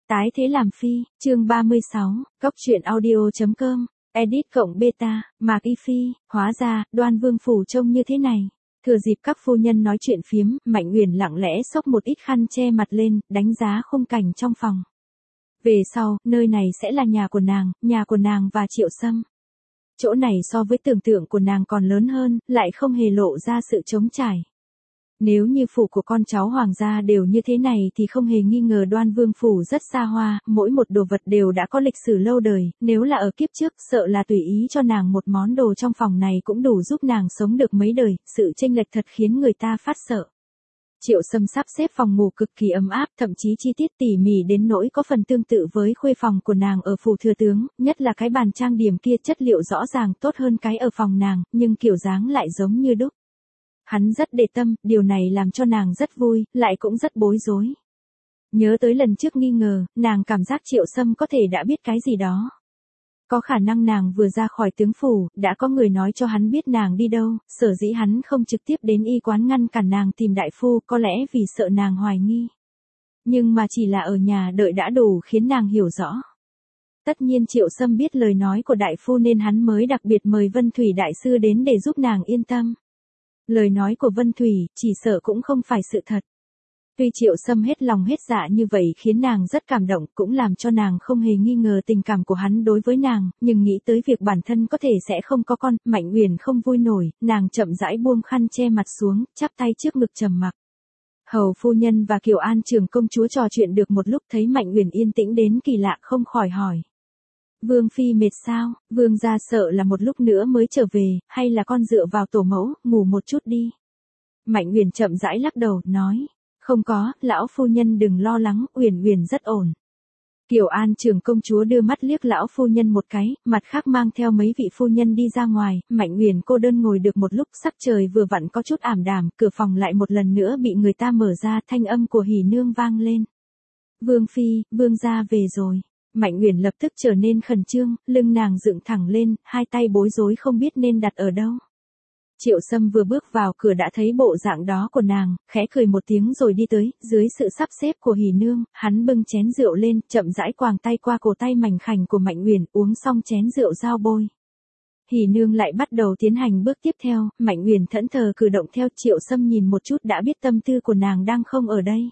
Tái thế làm phi, chương 36, Cóc truyện audio.com, edit cộng beta, Mạc Y Phi, hóa ra, Đoan Vương phủ trông như thế này. Thừa dịp các phu nhân nói chuyện phiếm, Mạnh Uyển lặng lẽ xốc một ít khăn che mặt lên, đánh giá khung cảnh trong phòng. Về sau, nơi này sẽ là nhà của nàng và Triệu Sâm. Chỗ này so với tưởng tượng của nàng còn lớn hơn, lại không hề lộ ra sự trống trải. Nếu như phủ của con cháu hoàng gia đều như thế này thì không hề nghi ngờ Đoan Vương phủ rất xa hoa, mỗi một đồ vật đều đã có lịch sử lâu đời, nếu là ở kiếp trước sợ là tùy ý cho nàng một món đồ trong phòng này cũng đủ giúp nàng sống được mấy đời, sự chênh lệch thật khiến người ta phát sợ. Triệu Sâm sắp xếp phòng ngủ cực kỳ ấm áp, thậm chí chi tiết tỉ mỉ đến nỗi có phần tương tự với khuê phòng của nàng ở phủ thừa tướng, nhất là cái bàn trang điểm kia chất liệu rõ ràng tốt hơn cái ở phòng nàng, nhưng kiểu dáng lại giống như đúc. Hắn rất để tâm, điều này làm cho nàng rất vui, lại cũng rất bối rối. Nhớ tới lần trước nghi ngờ, nàng cảm giác Triệu Sâm có thể đã biết cái gì đó. Có khả năng nàng vừa ra khỏi tướng phủ, đã có người nói cho hắn biết nàng đi đâu, sở dĩ hắn không trực tiếp đến y quán ngăn cản nàng tìm đại phu, có lẽ vì sợ nàng hoài nghi. Nhưng mà chỉ là ở nhà đợi đã đủ khiến nàng hiểu rõ. Tất nhiên Triệu Sâm biết lời nói của đại phu nên hắn mới đặc biệt mời Vân Thủy đại sư đến để giúp nàng yên tâm. Lời nói của Vân Thủy, chỉ sợ cũng không phải sự thật. Tuy Triệu Sâm hết lòng hết dạ như vậy khiến nàng rất cảm động, cũng làm cho nàng không hề nghi ngờ tình cảm của hắn đối với nàng, nhưng nghĩ tới việc bản thân có thể sẽ không có con, Mạnh Uyển không vui nổi, nàng chậm rãi buông khăn che mặt xuống, chắp tay trước ngực trầm mặc. Hầu phu nhân và Kiều An trưởng công chúa trò chuyện được một lúc thấy Mạnh Uyển yên tĩnh đến kỳ lạ không khỏi hỏi. Vương phi mệt sao, vương gia sợ là một lúc nữa mới trở về, hay là con dựa vào tổ mẫu, ngủ một chút đi. Mạnh Uyển chậm rãi lắc đầu, nói, không có, lão phu nhân đừng lo lắng, Uyển rất ổn. Kiều An trưởng công chúa đưa mắt liếc lão phu nhân một cái, mặt khác mang theo mấy vị phu nhân đi ra ngoài, Mạnh Uyển cô đơn ngồi được một lúc, sắc trời vừa vặn có chút ảm đạm, cửa phòng lại một lần nữa bị người ta mở ra, thanh âm của Hỉ Nương vang lên. Vương phi, vương gia về rồi. Mạnh Uyển lập tức trở nên khẩn trương, lưng nàng dựng thẳng lên, hai tay bối rối không biết nên đặt ở đâu. Triệu Sâm vừa bước vào cửa đã thấy bộ dạng đó của nàng, khẽ cười một tiếng rồi đi tới, dưới sự sắp xếp của Hỉ Nương, hắn bưng chén rượu lên, chậm rãi quàng tay qua cổ tay mảnh khảnh của Mạnh Uyển, uống xong chén rượu giao bôi. Hỉ Nương lại bắt đầu tiến hành bước tiếp theo, Mạnh Uyển thẫn thờ cử động theo, Triệu Sâm nhìn một chút đã biết tâm tư của nàng đang không ở đây.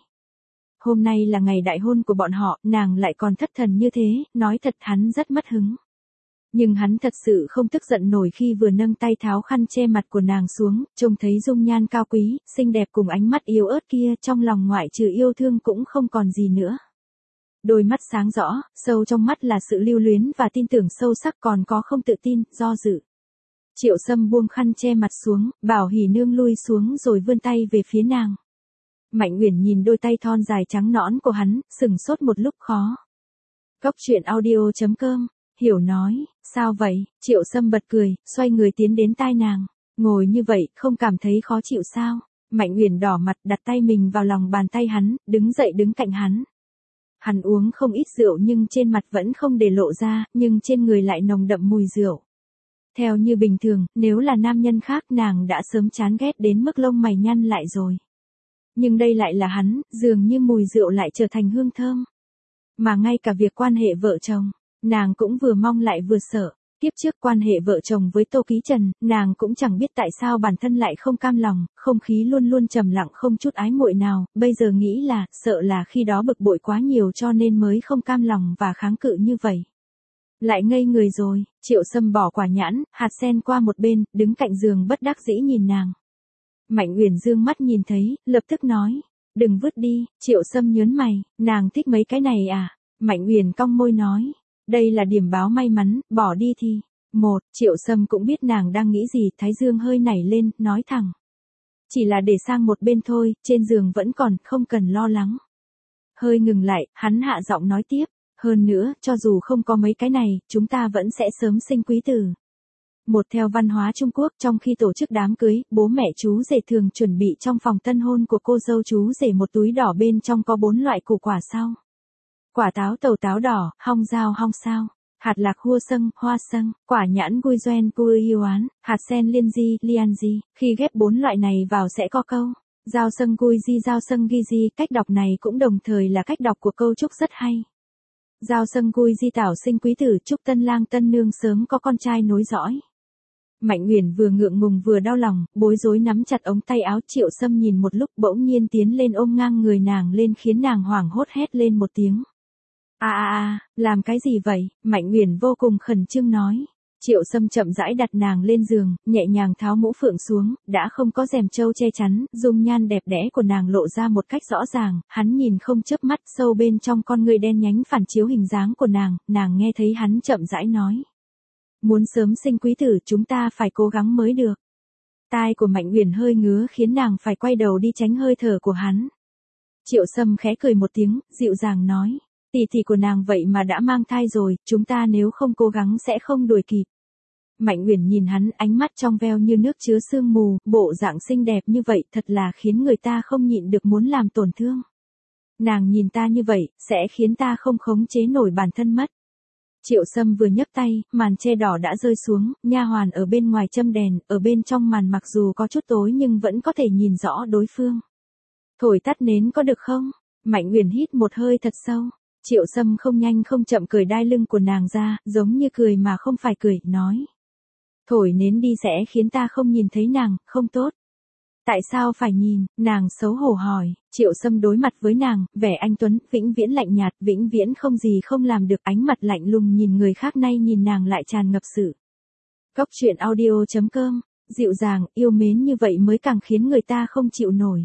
Hôm nay là ngày đại hôn của bọn họ, nàng lại còn thất thần như thế, nói thật hắn rất mất hứng. Nhưng hắn thật sự không tức giận nổi khi vừa nâng tay tháo khăn che mặt của nàng xuống, trông thấy dung nhan cao quý, xinh đẹp cùng ánh mắt yếu ớt kia, trong lòng ngoại trừ yêu thương cũng không còn gì nữa. Đôi mắt sáng rõ, sâu trong mắt là sự lưu luyến và tin tưởng sâu sắc, còn có không tự tin, do dự. Triệu Sâm buông khăn che mặt xuống, bảo Hỉ Nương lui xuống rồi vươn tay về phía nàng. Mạnh Uyển nhìn đôi tay thon dài trắng nõn của hắn, sừng sốt một lúc khó. Cóc truyện audio.com, Hiểu nói, sao vậy? Triệu Sâm bật cười, xoay người tiến đến tai nàng. Ngồi như vậy, không cảm thấy khó chịu sao? Mạnh Uyển đỏ mặt đặt tay mình vào lòng bàn tay hắn, đứng dậy đứng cạnh hắn. Hắn uống không ít rượu nhưng trên mặt vẫn không để lộ ra, nhưng trên người lại nồng đậm mùi rượu. Theo như bình thường, nếu là nam nhân khác nàng đã sớm chán ghét đến mức lông mày nhăn lại rồi. Nhưng đây lại là hắn, dường như mùi rượu lại trở thành hương thơm. Mà ngay cả việc quan hệ vợ chồng, nàng cũng vừa mong lại vừa sợ. Tiếp trước quan hệ vợ chồng với Tô Ký Trần, nàng cũng chẳng biết tại sao bản thân lại không cam lòng, không khí luôn luôn trầm lặng không chút ái muội nào, bây giờ nghĩ là, sợ là khi đó bực bội quá nhiều cho nên mới không cam lòng và kháng cự như vậy. Lại ngây người rồi, Triệu Sâm bỏ quả nhãn, hạt sen qua một bên, đứng cạnh giường bất đắc dĩ nhìn nàng. Mạnh Uyển dương mắt nhìn thấy, lập tức nói, đừng vứt đi. Triệu Sâm nhớn mày, nàng thích mấy cái này à? Mạnh Uyển cong môi nói, đây là điểm báo may mắn, bỏ đi thì. Triệu Sâm cũng biết nàng đang nghĩ gì, thái dương hơi nảy lên, nói thẳng. Chỉ là để sang một bên thôi, trên giường vẫn còn, không cần lo lắng. Hơi ngừng lại, hắn hạ giọng nói tiếp, hơn nữa, cho dù không có mấy cái này, chúng ta vẫn sẽ sớm sinh quý tử. Theo văn hóa Trung Quốc, trong khi tổ chức đám cưới, bố mẹ chú rể thường chuẩn bị trong phòng tân hôn của cô dâu chú rể một túi đỏ bên trong có 4 loại củ quả sau. Quả táo tàu táo đỏ, hong dao hong sao, hạt lạc hua sâng, hoa sâng, quả nhãn gui doen cui yêu án, hạt sen liên di, lian di. Khi ghép 4 loại này vào sẽ có câu, giao sâng gui di giao sâng ghi di. Cách đọc này cũng đồng thời là cách đọc của câu chúc rất hay. Giao sân cui di tảo sinh quý tử, chúc tân lang tân nương sớm có con trai nối dõi. Mạnh Uyển vừa ngượng ngùng vừa đau lòng, bối rối nắm chặt ống tay áo Triệu Sâm, nhìn một lúc bỗng nhiên tiến lên ôm ngang người nàng lên khiến nàng hoảng hốt hét lên một tiếng. Làm cái gì vậy? Mạnh Uyển vô cùng khẩn trương nói. Triệu Sâm chậm rãi đặt nàng lên giường, nhẹ nhàng tháo mũ phượng xuống, đã không có rèm trâu che chắn, dung nhan đẹp đẽ của nàng lộ ra một cách rõ ràng, hắn nhìn không chớp mắt, sâu bên trong con ngươi đen nhánh phản chiếu hình dáng của nàng nghe thấy hắn chậm rãi nói. Muốn sớm sinh quý tử chúng ta phải cố gắng mới được. Tai của Mạnh Uyển hơi ngứa khiến nàng phải quay đầu đi tránh hơi thở của hắn. Triệu Sâm khẽ cười một tiếng, dịu dàng nói. Tỷ tỷ của nàng vậy mà đã mang thai rồi, chúng ta nếu không cố gắng sẽ không đuổi kịp. Mạnh Uyển nhìn hắn, ánh mắt trong veo như nước chứa sương mù, bộ dạng xinh đẹp như vậy thật là khiến người ta không nhịn được muốn làm tổn thương. Nàng nhìn ta như vậy, sẽ khiến ta không khống chế nổi bản thân mất. Triệu Sâm vừa nhấc tay, màn che đỏ đã rơi xuống, nha hoàn ở bên ngoài châm đèn, ở bên trong màn mặc dù có chút tối nhưng vẫn có thể nhìn rõ đối phương. Thổi tắt nến có được không? Mạnh Uyển hít một hơi thật sâu. Triệu Sâm không nhanh không chậm cởi đai lưng của nàng ra, giống như cười mà không phải cười, nói. Thổi nến đi sẽ khiến ta không nhìn thấy nàng, không tốt. Tại sao phải nhìn? Nàng xấu hổ hỏi. Triệu Sâm đối mặt với nàng, vẻ anh tuấn, vĩnh viễn lạnh nhạt, vĩnh viễn không gì không làm được, ánh mặt lạnh lùng nhìn người khác, nay nhìn nàng lại tràn ngập sự. Cốc truyện audio.com, dịu dàng, yêu mến như vậy mới càng khiến người ta không chịu nổi.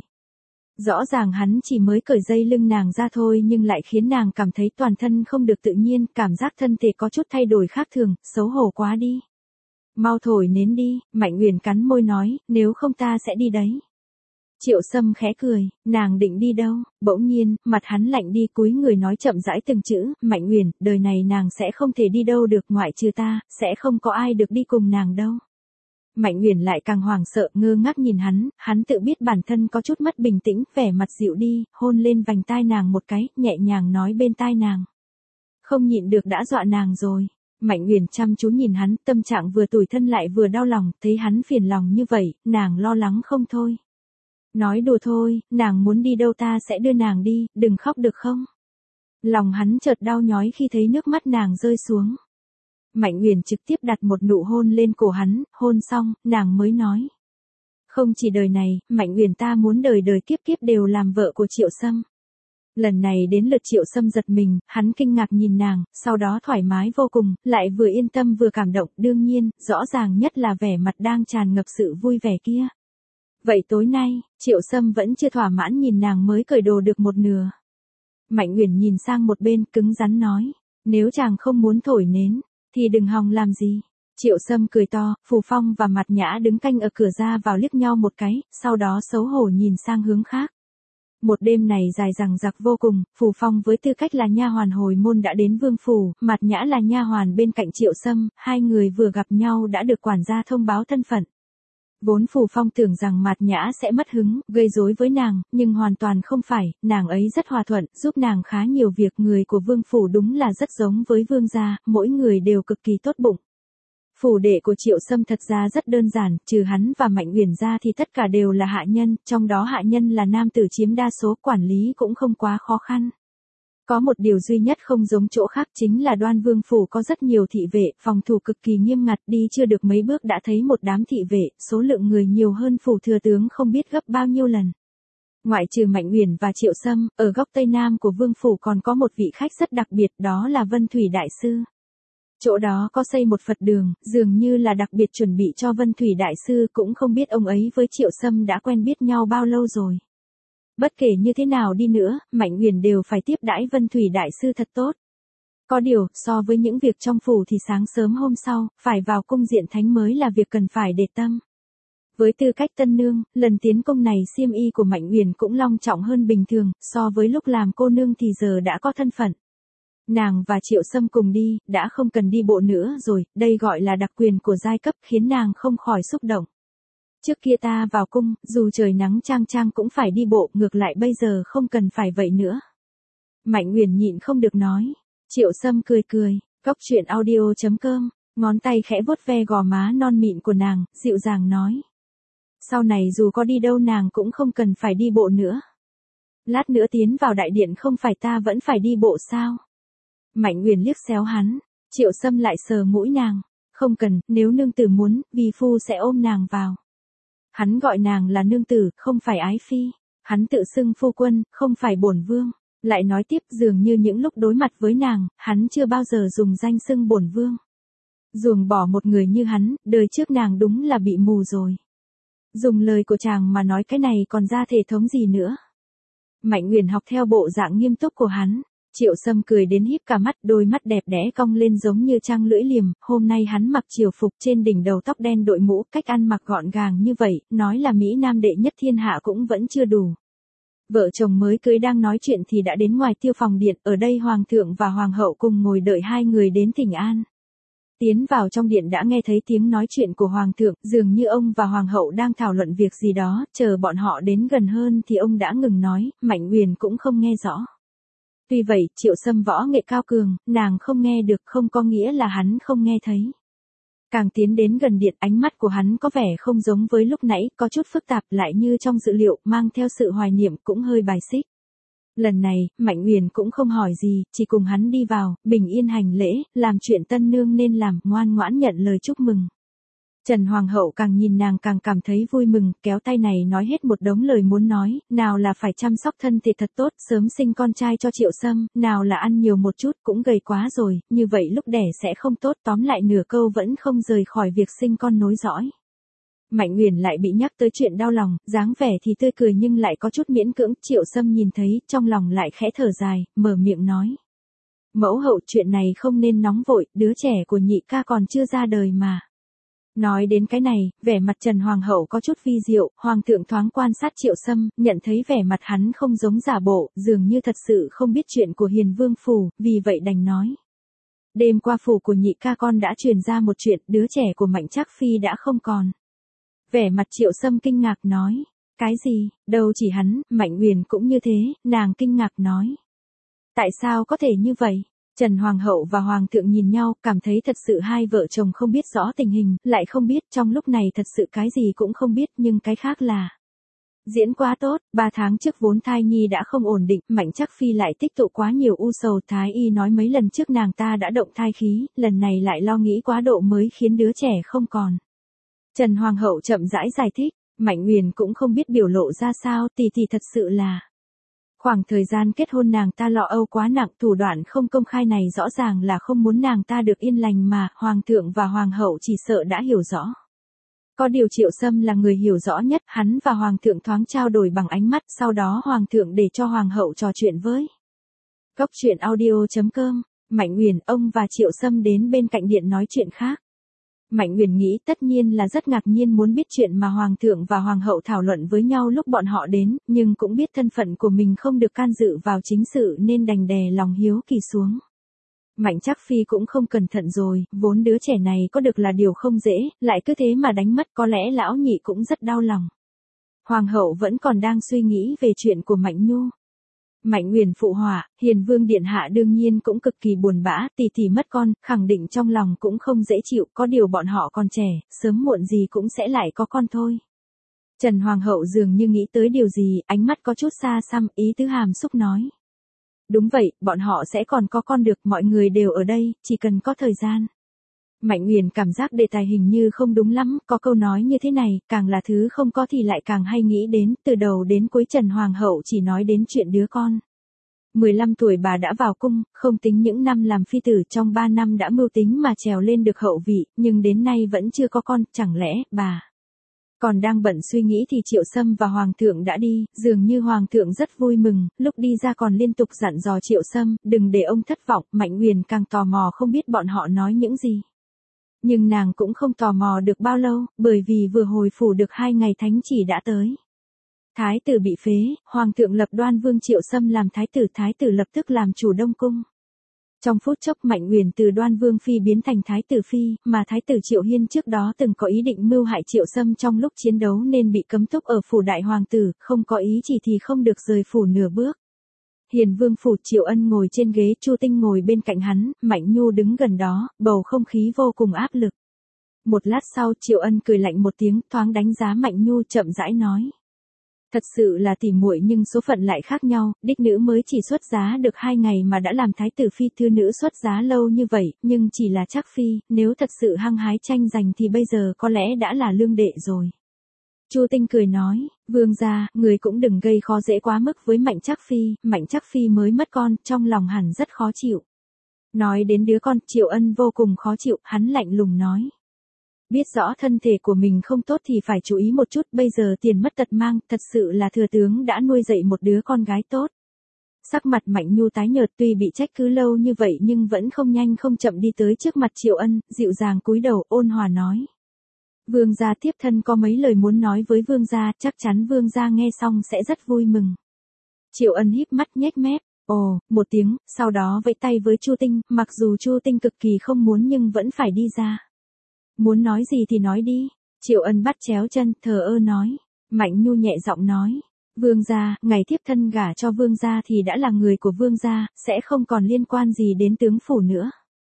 Rõ ràng hắn chỉ mới cởi dây lưng nàng ra thôi nhưng lại khiến nàng cảm thấy toàn thân không được tự nhiên, cảm giác thân thể có chút thay đổi khác thường, xấu hổ quá đi. Mau thổi nến đi, Mạnh Uyển cắn môi nói, nếu không ta sẽ đi đấy. Triệu Sâm khẽ cười, nàng định đi đâu? Bỗng nhiên, mặt hắn lạnh đi, cúi người nói chậm rãi từng chữ, Mạnh Uyển, đời này nàng sẽ không thể đi đâu được, ngoại trừ ta, sẽ không có ai được đi cùng nàng đâu. Mạnh Uyển lại càng hoảng sợ, ngơ ngác nhìn hắn tự biết bản thân có chút mất bình tĩnh, vẻ mặt dịu đi, hôn lên vành tai nàng một cái, nhẹ nhàng nói bên tai nàng. Không nhịn được đã dọa nàng rồi. Mạnh Uyển chăm chú nhìn hắn, tâm trạng vừa tủi thân lại vừa đau lòng, thấy hắn phiền lòng như vậy, nàng lo lắng không thôi. Nói đùa thôi, nàng muốn đi đâu ta sẽ đưa nàng đi, đừng khóc được không? Lòng hắn chợt đau nhói khi thấy nước mắt nàng rơi xuống. Mạnh Uyển trực tiếp đặt một nụ hôn lên cổ hắn, hôn xong, nàng mới nói. Không chỉ đời này, Mạnh Uyển ta muốn đời đời kiếp kiếp đều làm vợ của Triệu Sâm. Lần này đến lượt Triệu Sâm giật mình, hắn kinh ngạc nhìn nàng, sau đó thoải mái vô cùng, lại vừa yên tâm vừa cảm động, đương nhiên, rõ ràng nhất là vẻ mặt đang tràn ngập sự vui vẻ kia. Vậy tối nay, Triệu Sâm vẫn chưa thỏa mãn nhìn nàng mới cởi đồ được một nửa. Mạnh Uyển nhìn sang một bên, cứng rắn nói, nếu chàng không muốn thổi nến, thì đừng hòng làm gì. Triệu Sâm cười to, Phù Phong và Mạt Nhã đứng canh ở cửa ra vào liếc nhau một cái, sau đó xấu hổ nhìn sang hướng khác. Một đêm này dài dằng dặc vô cùng, Phù Phong với tư cách là nha hoàn hồi môn đã đến vương phủ, Mạt Nhã là nha hoàn bên cạnh Triệu Sâm, hai người vừa gặp nhau đã được quản gia thông báo thân phận. Vốn Phù Phong tưởng rằng Mạt Nhã sẽ mất hứng, gây rối với nàng, nhưng hoàn toàn không phải, nàng ấy rất hòa thuận, giúp nàng khá nhiều việc, người của vương phủ đúng là rất giống với vương gia, mỗi người đều cực kỳ tốt bụng. Phủ đệ của Triệu Sâm thật ra rất đơn giản, trừ hắn và Mạnh Uyển ra thì tất cả đều là hạ nhân, trong đó hạ nhân là nam tử chiếm đa số, quản lý cũng không quá khó khăn. Có một điều duy nhất không giống chỗ khác chính là Đoan Vương phủ có rất nhiều thị vệ, phòng thủ cực kỳ nghiêm ngặt, đi chưa được mấy bước đã thấy một đám thị vệ, số lượng người nhiều hơn phủ thừa tướng không biết gấp bao nhiêu lần. Ngoại trừ Mạnh Uyển và Triệu Sâm, ở góc tây nam của vương phủ còn có một vị khách rất đặc biệt, đó là Vân Thủy Đại Sư. Chỗ đó có xây một Phật đường, dường như là đặc biệt chuẩn bị cho Vân Thủy Đại Sư, cũng không biết ông ấy với Triệu Sâm đã quen biết nhau bao lâu rồi. Bất kể như thế nào đi nữa, Mạnh Uyển đều phải tiếp đãi Vân Thủy Đại Sư thật tốt. Có điều, so với những việc trong phủ thì sáng sớm hôm sau, phải vào cung diện thánh mới là việc cần phải để tâm. Với tư cách tân nương, lần tiến cung này xiêm y của Mạnh Uyển cũng long trọng hơn bình thường, so với lúc làm cô nương thì giờ đã có thân phận. Nàng và Triệu Sâm cùng đi, đã không cần đi bộ nữa rồi, đây gọi là đặc quyền của giai cấp, khiến nàng không khỏi xúc động. Trước kia ta vào cung, dù trời nắng chang chang cũng phải đi bộ, ngược lại bây giờ không cần phải vậy nữa. Mạnh Uyển nhịn không được nói. Triệu Sâm cười cười, cốc truyện audio.com, ngón tay khẽ vuốt ve gò má non mịn của nàng, dịu dàng nói. Sau này dù có đi đâu nàng cũng không cần phải đi bộ nữa. Lát nữa tiến vào đại điện không phải ta vẫn phải đi bộ sao? Mạnh Uyển liếc xéo hắn, Triệu Sâm lại sờ mũi nàng, không cần, nếu nương tử muốn, vi phu sẽ ôm nàng vào. Hắn gọi nàng là nương tử, không phải ái phi. Hắn tự xưng phu quân, không phải bổn vương. Lại nói tiếp, dường như những lúc đối mặt với nàng, hắn chưa bao giờ dùng danh xưng bổn vương. Ruồng bỏ một người như hắn, đời trước nàng đúng là bị mù rồi. Dùng lời của chàng mà nói cái này còn ra thể thống gì nữa. Mạnh Uyển học theo bộ dạng nghiêm túc của hắn. Triệu Sâm cười đến híp cả mắt, đôi mắt đẹp đẽ cong lên giống như trăng lưỡi liềm. Hôm nay hắn mặc triều phục, trên đỉnh đầu tóc đen đội mũ, cách ăn mặc gọn gàng như vậy, nói là Mỹ Nam đệ nhất thiên hạ cũng vẫn chưa đủ. Vợ chồng mới cưới đang nói chuyện thì đã đến ngoài Tiêu Phòng điện, ở đây hoàng thượng và hoàng hậu cùng ngồi đợi hai người đến thỉnh an. Tiến vào trong điện đã nghe thấy tiếng nói chuyện của hoàng thượng, dường như ông và hoàng hậu đang thảo luận việc gì đó, chờ bọn họ đến gần hơn thì ông đã ngừng nói, Mạnh Uyển cũng không nghe rõ. Tuy vậy, Triệu Sâm võ nghệ cao cường, nàng không nghe được không có nghĩa là hắn không nghe thấy. Càng tiến đến gần điện, ánh mắt của hắn có vẻ không giống với lúc nãy, có chút phức tạp lại như trong dự liệu, mang theo sự hoài niệm cũng hơi bài xích. Lần này, Mạnh Uyển cũng không hỏi gì, chỉ cùng hắn đi vào, bình yên hành lễ, làm chuyện tân nương nên làm, ngoan ngoãn nhận lời chúc mừng. Trần Hoàng hậu càng nhìn nàng càng cảm thấy vui mừng, kéo tay này nói hết một đống lời muốn nói, nào là phải chăm sóc thân thể thật tốt, sớm sinh con trai cho Triệu Sâm, nào là ăn nhiều một chút, cũng gầy quá rồi, như vậy lúc đẻ sẽ không tốt, tóm lại nửa câu vẫn không rời khỏi việc sinh con nối dõi. Mạnh Uyển lại bị nhắc tới chuyện đau lòng, dáng vẻ thì tươi cười nhưng lại có chút miễn cưỡng, Triệu Sâm nhìn thấy, trong lòng lại khẽ thở dài, mở miệng nói. Mẫu hậu, chuyện này không nên nóng vội, đứa trẻ của nhị ca còn chưa ra đời mà. Nói đến cái này, vẻ mặt Trần Hoàng hậu có chút vi diệu, hoàng thượng thoáng quan sát Triệu Sâm, nhận thấy vẻ mặt hắn không giống giả bộ, dường như thật sự không biết chuyện của Hiền Vương phủ, vì vậy đành nói. Đêm qua phủ của nhị ca con đã truyền ra một chuyện, đứa trẻ của Mạnh Trác Phi đã không còn. Vẻ mặt Triệu Sâm kinh ngạc nói, cái gì, đâu chỉ hắn, Mạnh Uyển cũng như thế, nàng kinh ngạc nói. Tại sao có thể như vậy? Trần Hoàng hậu và Hoàng thượng nhìn nhau, cảm thấy thật sự hai vợ chồng không biết rõ tình hình, lại không biết trong lúc này thật sự cái gì cũng không biết, nhưng cái khác là. Diễn quá tốt, 3 tháng trước vốn thai nhi đã không ổn định, Mạnh Trác Phi lại tích tụ quá nhiều u sầu, thái y nói mấy lần trước nàng ta đã động thai khí, lần này lại lo nghĩ quá độ mới khiến đứa trẻ không còn. Trần Hoàng hậu chậm rãi giải thích, Mạnh Uyển cũng không biết biểu lộ ra sao, tỷ thật sự là. Khoảng thời gian kết hôn nàng ta lo âu quá nặng, thủ đoạn không công khai này rõ ràng là không muốn nàng ta được yên lành mà, hoàng thượng và hoàng hậu chỉ sợ đã hiểu rõ. Có điều Triệu Sâm là người hiểu rõ nhất, hắn và hoàng thượng thoáng trao đổi bằng ánh mắt, sau đó hoàng thượng để cho hoàng hậu trò chuyện với. Góc truyện audio.com, Mạnh Uyển, ông và Triệu Sâm đến bên cạnh điện nói chuyện khác. Mạnh Uyển nghĩ tất nhiên là rất ngạc nhiên muốn biết chuyện mà hoàng thượng và hoàng hậu thảo luận với nhau lúc bọn họ đến, nhưng cũng biết thân phận của mình không được can dự vào chính sự nên đành đè lòng hiếu kỳ xuống. Mạnh Trác Phi cũng không cẩn thận rồi, vốn đứa trẻ này có được là điều không dễ, lại cứ thế mà đánh mất, có lẽ lão nhị cũng rất đau lòng. Hoàng hậu vẫn còn đang suy nghĩ về chuyện của Mạnh Nhu. Mạnh Uyển phụ họa, Hiền Vương điện hạ đương nhiên cũng cực kỳ buồn bã, tỷ mất con, khẳng định trong lòng cũng không dễ chịu, có điều bọn họ còn trẻ, sớm muộn gì cũng sẽ lại có con thôi. Trần Hoàng hậu dường như nghĩ tới điều gì, ánh mắt có chút xa xăm, ý tứ hàm xúc nói. Đúng vậy, bọn họ sẽ còn có con được, mọi người đều ở đây, chỉ cần có thời gian. Mạnh Uyển cảm giác đề tài hình như không đúng lắm, có câu nói như thế này, càng là thứ không có thì lại càng hay nghĩ đến, từ đầu đến cuối Trần Hoàng hậu chỉ nói đến chuyện đứa con. 15 tuổi bà đã vào cung, không tính những năm làm phi tử, trong 3 năm đã mưu tính mà trèo lên được hậu vị, nhưng đến nay vẫn chưa có con, chẳng lẽ bà. Còn đang bận suy nghĩ thì Triệu Sâm và Hoàng thượng đã đi, dường như Hoàng thượng rất vui mừng, lúc đi ra còn liên tục dặn dò Triệu Sâm, đừng để ông thất vọng, Mạnh Uyển càng tò mò không biết bọn họ nói những gì. Nhưng nàng cũng không tò mò được bao lâu, bởi vì vừa hồi phủ được 2 ngày thánh chỉ đã tới. Thái tử bị phế, Hoàng thượng lập Đoan Vương Triệu Sâm làm thái tử lập tức làm chủ Đông Cung. Trong phút chốc Mạnh Uyển từ Đoan Vương Phi biến thành thái tử Phi, mà thái tử Triệu Hiên trước đó từng có ý định mưu hại Triệu Sâm trong lúc chiến đấu nên bị cấm túc ở phủ đại hoàng tử, không có ý chỉ thì không được rời phủ nửa bước. Hiền Vương phủ, Triệu Ân ngồi trên ghế, Chu Tinh ngồi bên cạnh hắn, Mạnh Nhu đứng gần đó, bầu không khí vô cùng áp lực. Một lát sau Triệu Ân cười lạnh một tiếng, thoáng đánh giá Mạnh Nhu chậm rãi nói. Thật sự là tỉ muội nhưng số phận lại khác nhau, đích nữ mới chỉ xuất giá được 2 ngày mà đã làm thái tử phi, thư nữ xuất giá lâu như vậy, nhưng chỉ là Trác phi, nếu thật sự hăng hái tranh giành thì bây giờ có lẽ đã là lương đệ rồi. Chu Tinh cười nói, vương gia, người cũng đừng gây khó dễ quá mức với Mạnh Trác phi mới mất con, trong lòng hẳn rất khó chịu. Nói đến đứa con, Triệu Ân vô cùng khó chịu, hắn lạnh lùng nói. Biết rõ thân thể của mình không tốt thì phải chú ý một chút, bây giờ tiền mất tật mang, thật sự là thừa tướng đã nuôi dạy một đứa con gái tốt. Sắc mặt Mạnh Nhu tái nhợt, tuy bị trách cứ lâu như vậy nhưng vẫn không nhanh không chậm đi tới trước mặt Triệu Ân, dịu dàng cúi đầu, ôn hòa nói. Vương gia, thiếp thân có mấy lời muốn nói với vương gia, chắc chắn vương gia nghe xong sẽ rất vui mừng. Triệu Ân híp mắt nhếch mép, ồ, một tiếng, sau đó vẫy tay với Chu Tinh, mặc dù Chu Tinh cực kỳ không muốn nhưng vẫn phải đi ra. Muốn nói gì thì nói đi. Triệu Ân bắt chéo chân, thờ ơ nói. Mạnh Nhu nhẹ giọng nói. Vương gia, ngày thiếp thân gả cho vương gia thì đã là người của vương gia, sẽ không còn liên quan gì đến tướng phủ nữa.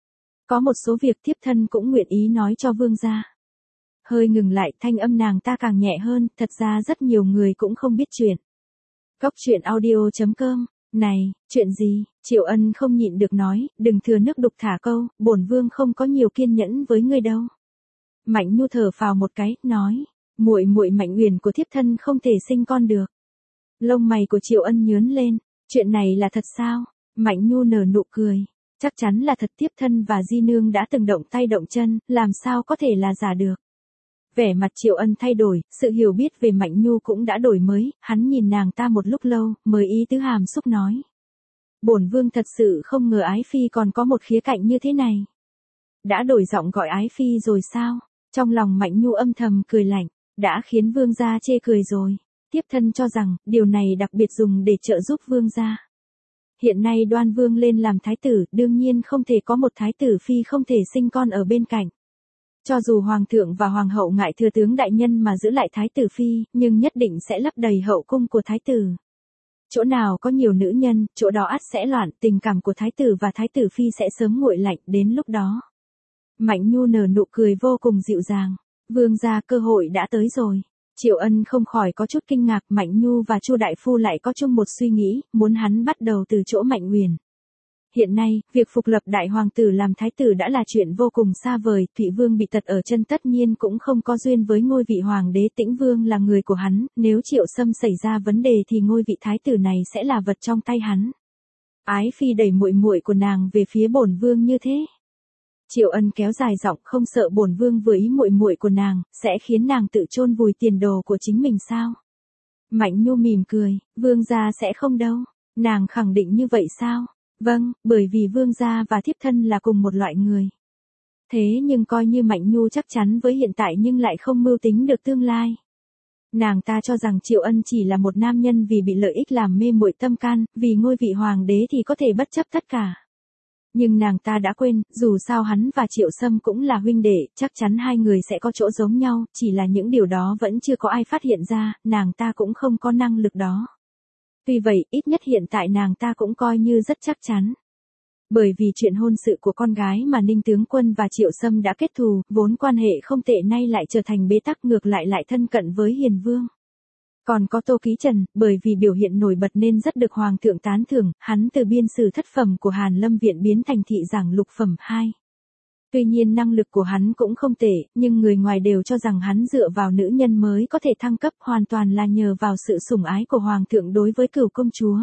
Có một số việc thiếp thân cũng nguyện ý nói cho vương gia. Hơi ngừng lại, thanh âm nàng ta càng nhẹ hơn, thật ra rất nhiều người cũng không biết chuyện. Cốc truyện audio.com. Này, chuyện gì? Triệu Ân không nhịn được nói, đừng thừa nước đục thả câu, bổn vương không có nhiều kiên nhẫn với ngươi đâu. Mạnh Nhu thở phào một cái, nói, muội muội Mạnh Uyển của thiếp thân không thể sinh con được. Lông mày của Triệu Ân nhướng lên, chuyện này là thật sao? Mạnh Nhu nở nụ cười, chắc chắn là thật, thiếp thân và Di nương đã từng động tay động chân, làm sao có thể là giả được. Vẻ mặt Triệu Ân thay đổi, sự hiểu biết về Mạnh Nhu cũng đã đổi mới, hắn nhìn nàng ta một lúc lâu, mới ý tứ hàm xúc nói. Bổn vương thật sự không ngờ Ái Phi còn có một khía cạnh như thế này. Đã đổi giọng gọi Ái Phi rồi sao? Trong lòng Mạnh Nhu âm thầm cười lạnh, đã khiến vương gia chê cười rồi. Tiếp thân cho rằng, điều này đặc biệt dùng để trợ giúp vương gia. Hiện nay Đoan Vương lên làm thái tử, đương nhiên không thể có một thái tử phi không thể sinh con ở bên cạnh. Cho dù hoàng thượng và hoàng hậu ngại thừa tướng đại nhân mà giữ lại thái tử phi, nhưng nhất định sẽ lấp đầy hậu cung của thái tử. Chỗ nào có nhiều nữ nhân, chỗ đó ắt sẽ loạn, tình cảm của thái tử và thái tử phi sẽ sớm nguội lạnh, đến lúc đó. Mạnh Nhu nở nụ cười vô cùng dịu dàng. Vương gia, cơ hội đã tới rồi. Triệu Ân không khỏi có chút kinh ngạc, Mạnh Nhu và Chu đại phu lại có chung một suy nghĩ, muốn hắn bắt đầu từ chỗ Mạnh Uyển. Hiện nay, việc phục lập đại hoàng tử làm thái tử đã là chuyện vô cùng xa vời, Thụy Vương bị tật ở chân tất nhiên cũng không có duyên với ngôi vị hoàng đế, Tĩnh Vương là người của hắn, nếu Triệu Sâm xảy ra vấn đề thì ngôi vị thái tử này sẽ là vật trong tay hắn. Ái Phi đẩy muội muội của nàng về phía bổn vương như thế. Triệu Ân kéo dài giọng, không sợ bổn vương vừa ý muội muội của nàng, sẽ khiến nàng tự chôn vùi tiền đồ của chính mình sao? Mạnh Nhu mỉm cười, vương gia sẽ không đâu. Nàng khẳng định như vậy sao? Vâng, bởi vì vương gia và thiếp thân là cùng một loại người. Thế nhưng coi như Mạnh Nhu chắc chắn với hiện tại nhưng lại không mưu tính được tương lai. Nàng ta cho rằng Triệu Ân chỉ là một nam nhân vì bị lợi ích làm mê muội tâm can, vì ngôi vị hoàng đế thì có thể bất chấp tất cả. Nhưng nàng ta đã quên, dù sao hắn và Triệu Sâm cũng là huynh đệ, chắc chắn hai người sẽ có chỗ giống nhau, chỉ là những điều đó vẫn chưa có ai phát hiện ra, nàng ta cũng không có năng lực đó. Tuy vậy, ít nhất hiện tại nàng ta cũng coi như rất chắc chắn. Bởi vì chuyện hôn sự của con gái mà Ninh tướng quân và Triệu Sâm đã kết thù, vốn quan hệ không tệ nay lại trở thành bế tắc, ngược lại thân cận với Hiền Vương. Còn có Tô Ký Trần, bởi vì biểu hiện nổi bật nên rất được Hoàng thượng tán thưởng, hắn từ biên sử thất phẩm của Hàn Lâm Viện biến thành thị giảng lục phẩm 2. Tuy nhiên năng lực của hắn cũng không tệ, nhưng người ngoài đều cho rằng hắn dựa vào nữ nhân mới có thể thăng cấp, hoàn toàn là nhờ vào sự sủng ái của Hoàng thượng đối với Cửu công chúa.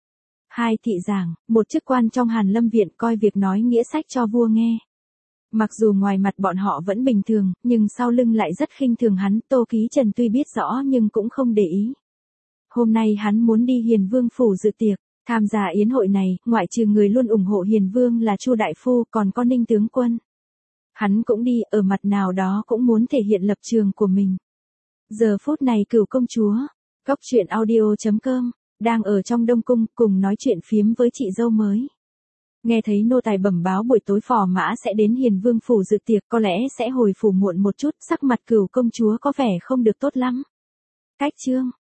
2 thị giảng, một chức quan trong Hàn Lâm Viện, coi việc nói nghĩa sách cho vua nghe. Mặc dù ngoài mặt bọn họ vẫn bình thường, nhưng sau lưng lại rất khinh thường hắn. Tô Ký Trần tuy biết rõ nhưng cũng không để ý. Hôm nay hắn muốn đi Hiền Vương phủ dự tiệc, tham gia yến hội này, ngoại trừ người luôn ủng hộ Hiền Vương là Chu đại phu, còn có Ninh tướng quân. Hắn cũng đi, ở mặt nào đó cũng muốn thể hiện lập trường của mình. Giờ phút này Cửu công chúa, Cốc truyện audio.com, đang ở trong Đông Cung, cùng nói chuyện phiếm với chị dâu mới. Nghe thấy nô tài bẩm báo buổi tối Phò Mã sẽ đến Hiền Vương phủ dự tiệc, có lẽ sẽ hồi phủ muộn một chút, sắc mặt Cửu công chúa có vẻ không được tốt lắm. Cách chương